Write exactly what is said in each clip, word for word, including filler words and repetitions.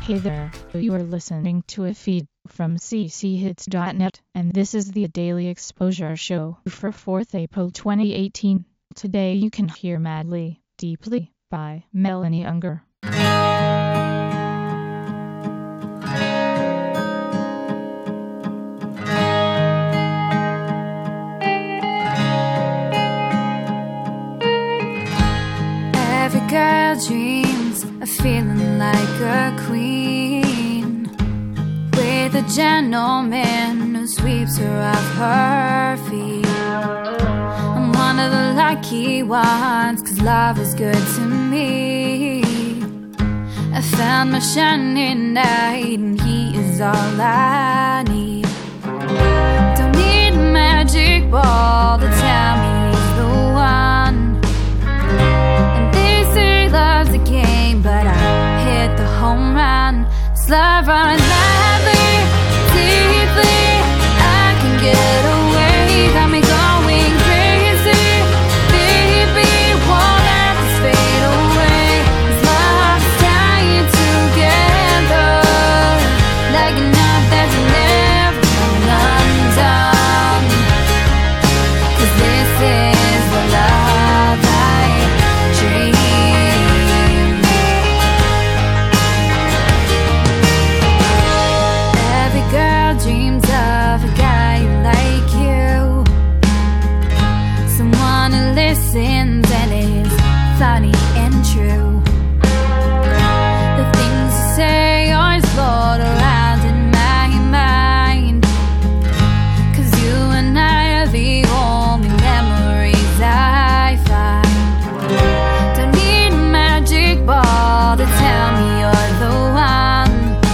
Hey there, you are listening to a feed from c c hits dot net, and this is the Daily Exposure Show for fourth April twenty eighteen. Today you can hear Madly, Deeply, by Melanie Unger. Every girl dreams of feeling like a queen, with a gentleman who sweeps her off her feet. I'm one of the lucky ones, 'cause love is good to me. I found my shining knight, and he is all I need. Don't need a magic ball to tell me he's the one. Love's a game, but I hit the home run. This love runs madly, deeply. I can get away, got me going crazy. Baby, won't let this fade away. This love's tying together like a knot that's never undone. 'Cause this is the love I dream. Dreams of a guy like you, someone who listens and is funny and true. The things you say always float around in my mind, 'cause you and I are the only memories I find. Don't need a magic ball to tell me you're the one.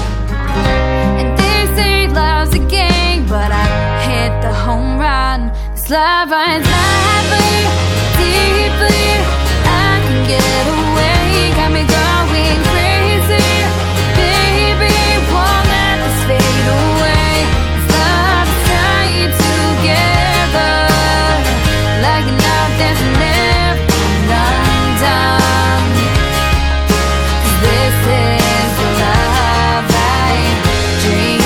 But I hit the home run. This love runs madly, deeply. I can get away, got me going crazy. Baby, won't let this fade away. This love's tied together like a knot that's never undone. 'Cause this is the love I dream.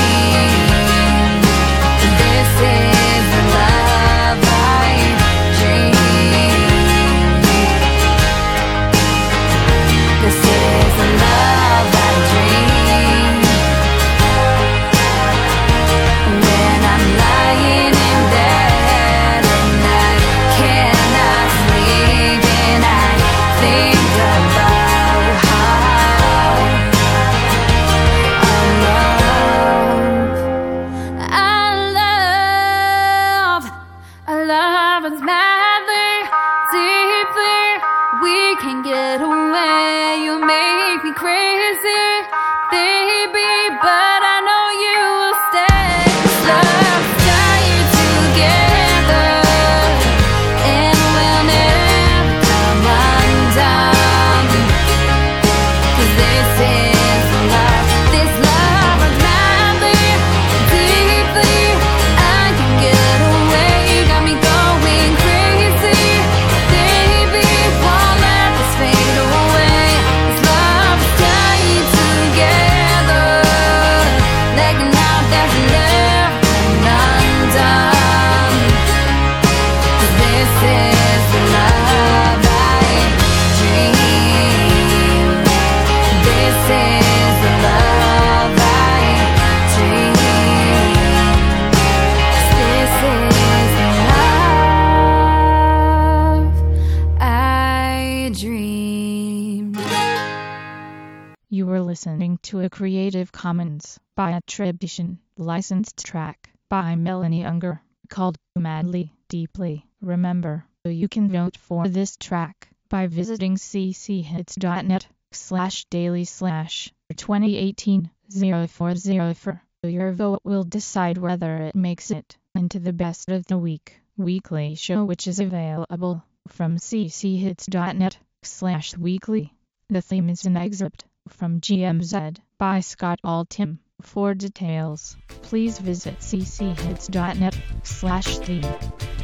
Madly, deeply, we can get away. You make me crazy, baby, but I know you will stay. Love's tied together, and we'll never come undone. 'Cause this is love, this love is madly, deeply. I can get away, got me going crazy. Baby, won't let this fade away. This love is tied together like a knot that's never undone. 'Cause this is the love I dream. This is the love I dream. 'Cause this is the love I dream. You were listening to a Creative Commons by attribution, licensed track by Melanie Unger, called Madly, Deeply. Remember, you can vote for this track by visiting c c hits dot net slash daily slash twenty eighteen oh four oh four. Your vote will decide whether it makes it into the Best of the Week weekly show, which is available from c c hits dot net slash weekly. The theme is an excerpt from G M Z by Scott Altham. For details, please visit c c hits dot net slash theme.